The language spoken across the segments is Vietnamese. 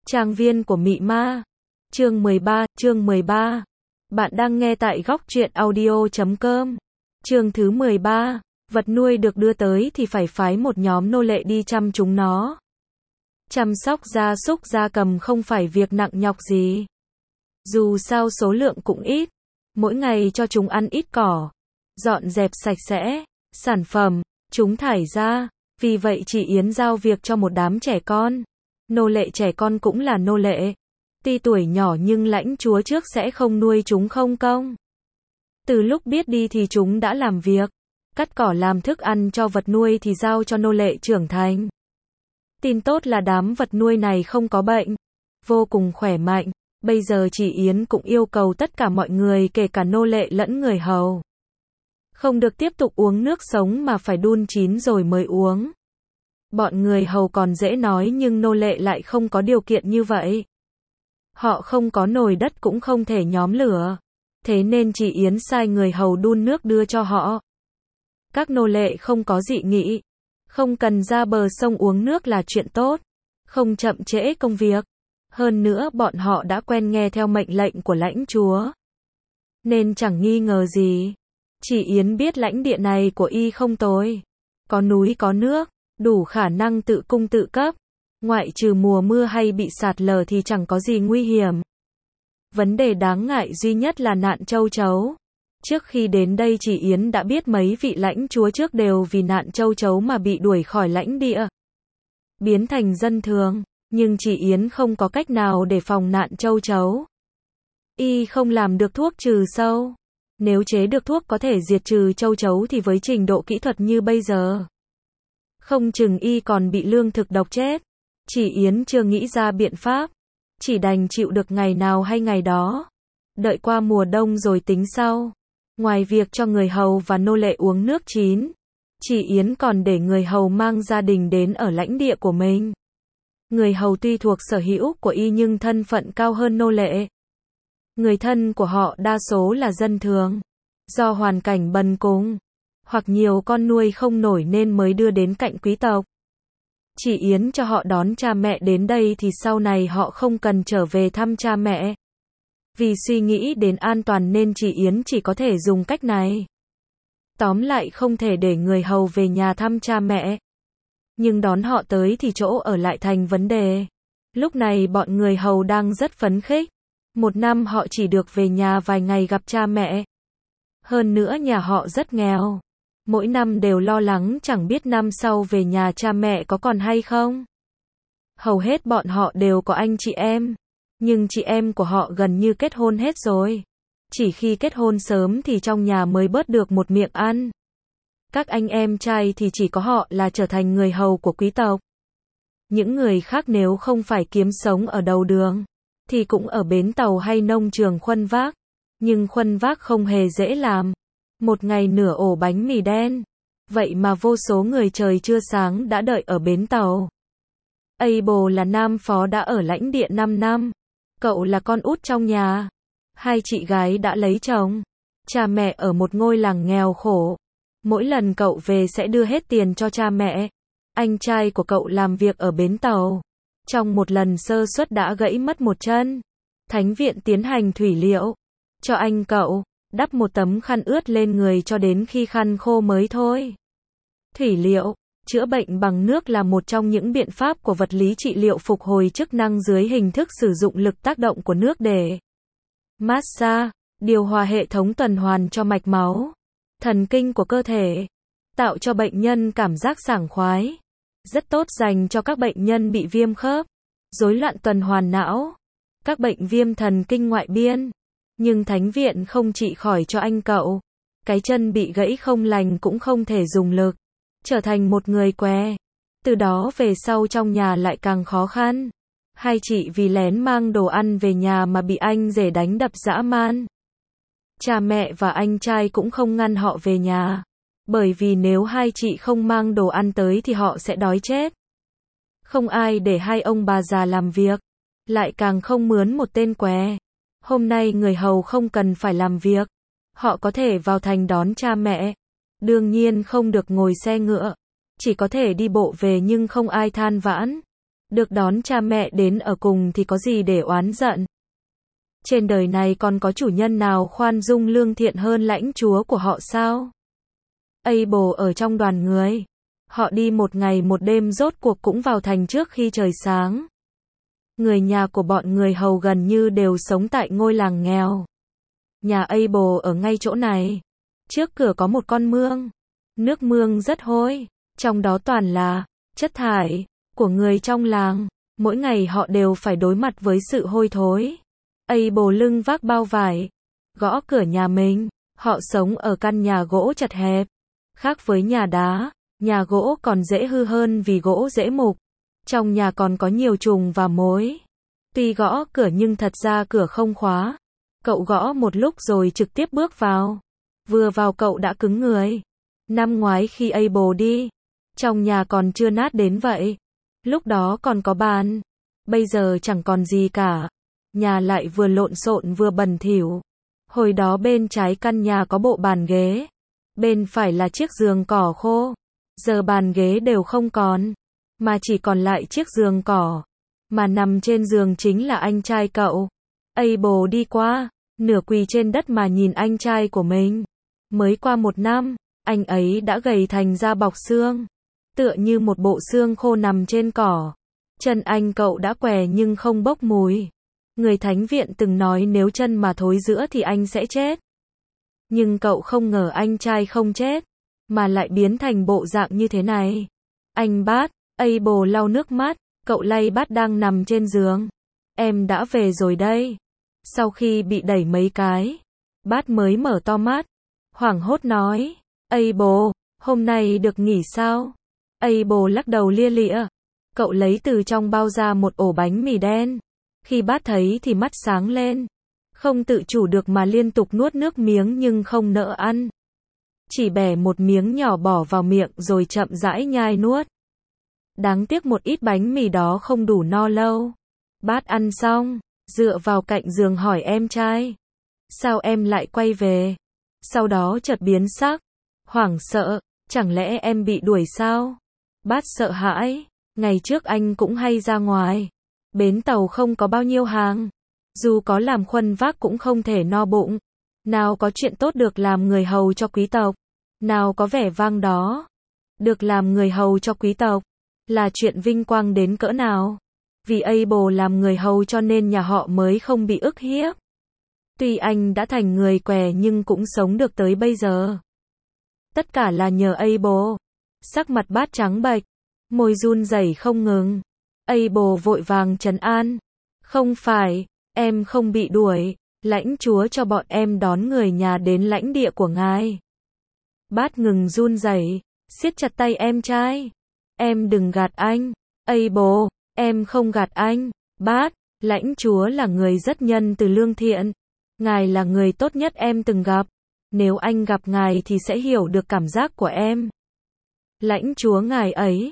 Trang viên của Mị Ma. Chương 13. Bạn đang nghe tại góc truyện audio.com. Chương thứ 13. Vật nuôi được đưa tới thì phải phái một nhóm nô lệ đi chăm chúng nó. Chăm sóc gia súc gia cầm không phải việc nặng nhọc gì. Dù sao số lượng cũng ít, mỗi ngày cho chúng ăn ít cỏ, dọn dẹp sạch sẽ, sản phẩm, chúng thải ra. Vì vậy chị Yến giao việc cho một đám trẻ con. Nô lệ trẻ con cũng là nô lệ. Tuy tuổi nhỏ nhưng lãnh chúa trước sẽ không nuôi chúng không công. Từ lúc biết đi thì chúng đã làm việc. Cắt cỏ làm thức ăn cho vật nuôi thì giao cho nô lệ trưởng thành. Tin tốt là đám vật nuôi này không có bệnh. Vô cùng khỏe mạnh. Bây giờ chị Yến cũng yêu cầu tất cả mọi người kể cả nô lệ lẫn người hầu. Không được tiếp tục uống nước sống mà phải đun chín rồi mới uống. Bọn người hầu còn dễ nói nhưng nô lệ lại không có điều kiện như vậy. Họ không có nồi đất cũng không thể nhóm lửa. Thế nên chị Yến sai người hầu đun nước đưa cho họ. Các nô lệ không có dị nghị. Không cần ra bờ sông uống nước là chuyện tốt. Không chậm trễ công việc. Hơn nữa bọn họ đã quen nghe theo mệnh lệnh của lãnh chúa. Nên chẳng nghi ngờ gì. Chị Yến biết lãnh địa này của y không tồi. Có núi có nước, đủ khả năng tự cung tự cấp. Ngoại trừ mùa mưa hay bị sạt lở thì chẳng có gì nguy hiểm. Vấn đề đáng ngại duy nhất là nạn châu chấu. Trước khi đến đây chị Yến đã biết mấy vị lãnh chúa trước đều vì nạn châu chấu mà bị đuổi khỏi lãnh địa. Biến thành dân thường. Nhưng chị Yến không có cách nào để phòng nạn châu chấu. Y không làm được thuốc trừ sâu. Nếu chế được thuốc có thể diệt trừ châu chấu thì với trình độ kỹ thuật như bây giờ, không chừng y còn bị lương thực độc chết. Chị Yến chưa nghĩ ra biện pháp. Chỉ đành chịu được ngày nào hay ngày đó. Đợi qua mùa đông rồi tính sau. Ngoài việc cho người hầu và nô lệ uống nước chín, chị Yến còn để người hầu mang gia đình đến ở lãnh địa của mình. Người hầu tuy thuộc sở hữu của y nhưng thân phận cao hơn nô lệ. Người thân của họ đa số là dân thường. Do hoàn cảnh bần cùng, hoặc nhiều con nuôi không nổi nên mới đưa đến cạnh quý tộc. Chị Yến cho họ đón cha mẹ đến đây thì sau này họ không cần trở về thăm cha mẹ. Vì suy nghĩ đến an toàn nên chị Yến chỉ có thể dùng cách này. Tóm lại không thể để người hầu về nhà thăm cha mẹ. Nhưng đón họ tới thì chỗ ở lại thành vấn đề. Lúc này bọn người hầu đang rất phấn khích. Một năm họ chỉ được về nhà vài ngày gặp cha mẹ. Hơn nữa nhà họ rất nghèo. Mỗi năm đều lo lắng chẳng biết năm sau về nhà cha mẹ có còn hay không. Hầu hết bọn họ đều có anh chị em. Nhưng chị em của họ gần như kết hôn hết rồi. Chỉ khi kết hôn sớm thì trong nhà mới bớt được một miệng ăn. Các anh em trai thì chỉ có họ là trở thành người hầu của quý tộc. Những người khác nếu không phải kiếm sống ở đầu đường, thì cũng ở bến tàu hay nông trường khuân vác. Nhưng khuân vác không hề dễ làm. Một ngày nửa ổ bánh mì đen. Vậy mà vô số người trời chưa sáng đã đợi ở bến tàu. Abel là nam phó đã ở lãnh địa 5 năm. Cậu là con út trong nhà. Hai chị gái đã lấy chồng. Cha mẹ ở một ngôi làng nghèo khổ. Mỗi lần cậu về sẽ đưa hết tiền cho cha mẹ. Anh trai của cậu làm việc ở bến tàu. Trong một lần sơ suất đã gãy mất một chân. Thánh viện tiến hành thủy liệu cho anh cậu, đắp một tấm khăn ướt lên người cho đến khi khăn khô mới thôi. Thủy liệu, chữa bệnh bằng nước là một trong những biện pháp của vật lý trị liệu phục hồi chức năng dưới hình thức sử dụng lực tác động của nước để massage, điều hòa hệ thống tuần hoàn cho mạch máu, thần kinh của cơ thể, tạo cho bệnh nhân cảm giác sảng khoái. Rất tốt dành cho các bệnh nhân bị viêm khớp, rối loạn tuần hoàn não, các bệnh viêm thần kinh ngoại biên. Nhưng thánh viện không trị khỏi cho anh cậu. Cái chân bị gãy không lành cũng không thể dùng lực. Trở thành một người què. Từ đó về sau trong nhà lại càng khó khăn. Hai chị vì lén mang đồ ăn về nhà mà bị anh rể đánh đập dã man. Cha mẹ và anh trai cũng không ngăn họ về nhà. Bởi vì nếu hai chị không mang đồ ăn tới thì họ sẽ đói chết. Không ai để hai ông bà già làm việc. Lại càng không mướn một tên què. Hôm nay người hầu không cần phải làm việc. Họ có thể vào thành đón cha mẹ. Đương nhiên không được ngồi xe ngựa. Chỉ có thể đi bộ về nhưng không ai than vãn. Được đón cha mẹ đến ở cùng thì có gì để oán giận. Trên đời này còn có chủ nhân nào khoan dung lương thiện hơn lãnh chúa của họ sao? Abel ở trong đoàn người. Họ đi một ngày một đêm rốt cuộc cũng vào thành trước khi trời sáng. Người nhà của bọn người hầu gần như đều sống tại ngôi làng nghèo. Nhà Abel ở ngay chỗ này. Trước cửa có một con mương. Nước mương rất hôi, trong đó toàn là chất thải của người trong làng. Mỗi ngày họ đều phải đối mặt với sự hôi thối. Abel lưng vác bao vải, gõ cửa nhà mình. Họ sống ở căn nhà gỗ chật hẹp. Khác với nhà đá, nhà gỗ còn dễ hư hơn vì gỗ dễ mục. Trong nhà còn có nhiều trùng và mối. Tuy gõ cửa nhưng thật ra cửa không khóa. Cậu gõ một lúc rồi trực tiếp bước vào. Vừa vào cậu đã cứng người. Năm ngoái khi Abel đi, trong nhà còn chưa nát đến vậy. Lúc đó còn có bàn. Bây giờ chẳng còn gì cả. Nhà lại vừa lộn xộn vừa bẩn thỉu. Hồi đó bên trái căn nhà có bộ bàn ghế. Bên phải là chiếc giường cỏ khô. Giờ bàn ghế đều không còn. Mà chỉ còn lại chiếc giường cỏ. Mà nằm trên giường chính là anh trai cậu. Abel đi qua, nửa quỳ trên đất mà nhìn anh trai của mình. Mới qua một năm, anh ấy đã gầy thành da bọc xương. Tựa như một bộ xương khô nằm trên cỏ. Chân anh cậu đã què nhưng không bốc mùi. Người thánh viện từng nói nếu chân mà thối rữa thì anh sẽ chết. Nhưng cậu không ngờ anh trai không chết, mà lại biến thành bộ dạng như thế này. Anh Bát, Abel lau nước mắt, cậu lay Bát đang nằm trên giường. Em đã về rồi đây. Sau khi bị đẩy mấy cái, Bát mới mở to mắt, hoảng hốt nói, Abel, hôm nay được nghỉ sao? Abel lắc đầu lia lịa. Cậu lấy từ trong bao ra một ổ bánh mì đen. Khi Bát thấy thì mắt sáng lên. Không tự chủ được mà liên tục nuốt nước miếng nhưng không nỡ ăn. Chỉ bẻ một miếng nhỏ bỏ vào miệng rồi chậm rãi nhai nuốt. Đáng tiếc một ít bánh mì đó không đủ no lâu. Bát ăn xong, dựa vào cạnh giường hỏi em trai. Sao em lại quay về? Sau đó chợt biến sắc, hoảng sợ, chẳng lẽ em bị đuổi sao? Bát sợ hãi, ngày trước anh cũng hay ra ngoài. Bến tàu không có bao nhiêu hàng. Dù có làm khuân vác cũng không thể no bụng. Nào có chuyện tốt được làm người hầu cho quý tộc. Nào có vẻ vang đó. Được làm người hầu cho quý tộc là chuyện vinh quang đến cỡ nào. Vì Abel làm người hầu cho nên nhà họ mới không bị ức hiếp. Tuy anh đã thành người què nhưng cũng sống được tới bây giờ. Tất cả là nhờ Abel. Sắc mặt Bát trắng bệch, môi run rẩy không ngừng. Abel vội vàng trấn an. Không phải, em không bị đuổi. Lãnh chúa cho bọn em đón người nhà đến lãnh địa của ngài. Bát ngừng run rẩy, siết chặt tay em trai. Em đừng gạt anh. Abel, em không gạt anh. Bát, lãnh chúa là người rất nhân từ lương thiện. Ngài là người tốt nhất em từng gặp. Nếu anh gặp ngài thì sẽ hiểu được cảm giác của em. Lãnh chúa ngài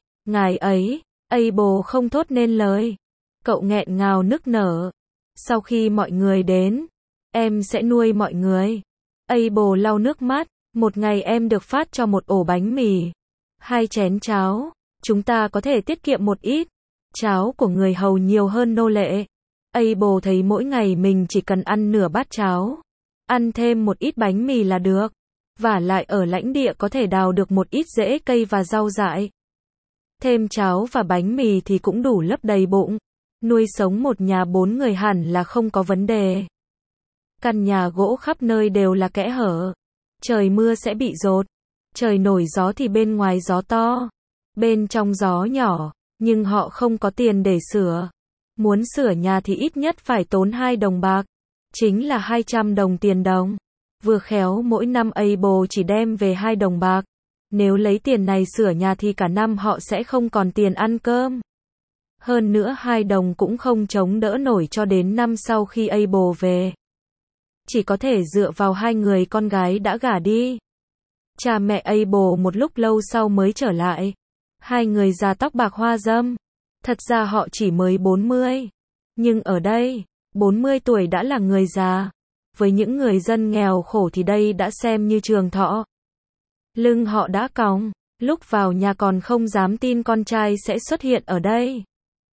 ấy, Abel không thốt nên lời. Cậu nghẹn ngào nức nở. Sau khi mọi người đến, em sẽ nuôi mọi người. Abel lau nước mắt. Một ngày em được phát cho một ổ bánh mì, 2 chén cháo. Chúng ta có thể tiết kiệm một ít. Cháo của người hầu nhiều hơn nô lệ. Abel thấy mỗi ngày mình chỉ cần ăn nửa bát cháo. Ăn thêm một ít bánh mì là được. Vả lại ở lãnh địa có thể đào được một ít rễ cây và rau dại. Thêm cháo và bánh mì thì cũng đủ lấp đầy bụng. Nuôi sống một nhà 4 người hẳn là không có vấn đề. Căn nhà gỗ khắp nơi đều là kẽ hở. Trời mưa sẽ bị dột. Trời nổi gió thì bên ngoài gió to. Bên trong gió nhỏ. Nhưng họ không có tiền để sửa. Muốn sửa nhà thì ít nhất phải tốn 2 đồng bạc. Chính là 200 đồng tiền đồng. Vừa khéo mỗi năm Abel chỉ đem về 2 đồng bạc. Nếu lấy tiền này sửa nhà thì cả năm họ sẽ không còn tiền ăn cơm. Hơn nữa 2 đồng cũng không chống đỡ nổi cho đến năm sau khi Abel về. Chỉ có thể dựa vào 2 người con gái đã gả đi. Cha mẹ Abel một lúc lâu sau mới trở lại. 2 người già tóc bạc hoa râm. Thật ra họ chỉ mới 40. Nhưng ở đây, 40 tuổi đã là người già. Với những người dân nghèo khổ thì đây đã xem như trường thọ. Lưng họ đã còng. Lúc vào nhà còn không dám tin con trai sẽ xuất hiện ở đây.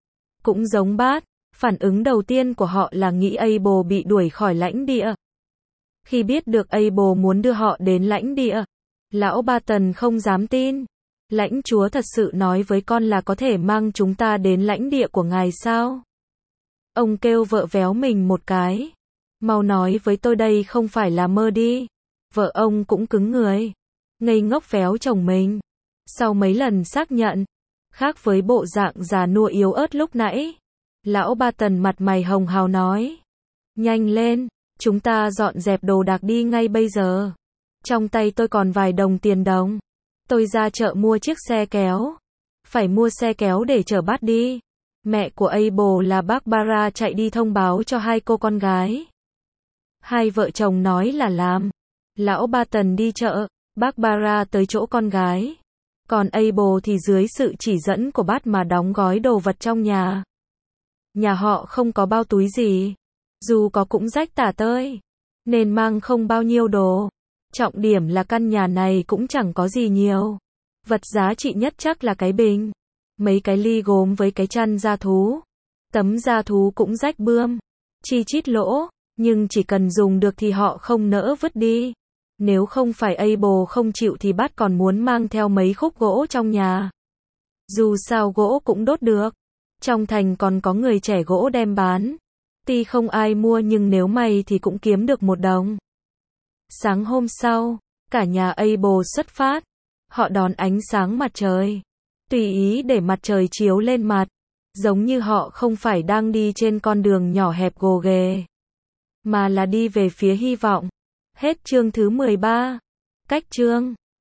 cũng giống bát, phản ứng đầu tiên của họ là nghĩ Abel bị đuổi khỏi lãnh địa. Khi biết được Abel muốn đưa họ đến lãnh địa, lão Barton không dám tin. Lãnh chúa thật sự nói với con là có thể mang chúng ta đến lãnh địa của ngài sao? Ông kêu vợ véo mình một cái. Mau nói với tôi đây không phải là mơ đi. Vợ ông cũng cứng người. Ngây ngốc véo chồng mình. Sau mấy lần xác nhận, khác với bộ dạng già nua yếu ớt lúc nãy, lão Barton mặt mày hồng hào nói. Nhanh lên, chúng ta dọn dẹp đồ đạc đi ngay bây giờ. Trong tay tôi còn vài đồng tiền đồng. Tôi ra chợ mua chiếc xe kéo. Phải mua xe kéo để chở bát đi. Mẹ của Abel là Barbara chạy đi thông báo cho hai cô con gái. Hai vợ chồng nói là làm. Lão Barton đi chợ, Barbara tới chỗ con gái. Còn Abel thì dưới sự chỉ dẫn của bát mà đóng gói đồ vật trong nhà. Nhà họ không có bao túi gì. Dù có cũng rách tả tơi. Nên mang không bao nhiêu đồ. Trọng điểm là căn nhà này cũng chẳng có gì nhiều. Vật giá trị nhất chắc là cái bình. Mấy cái ly gốm với cái chăn da thú. Tấm da thú cũng rách bươm. Chi chít lỗ. Nhưng chỉ cần dùng được thì họ không nỡ vứt đi. Nếu không phải Abel không chịu thì bát còn muốn mang theo mấy khúc gỗ trong nhà. Dù sao gỗ cũng đốt được. Trong thành còn có người trẻ gỗ đem bán. Tuy không ai mua nhưng nếu may thì cũng kiếm được một đồng. Sáng hôm sau, cả nhà Abel xuất phát. Họ đón ánh sáng mặt trời. Tùy ý để mặt trời chiếu lên mặt. Giống như họ không phải đang đi trên con đường nhỏ hẹp gồ ghề. Mà là đi về phía hy vọng. Hết chương thứ 13. Cách chương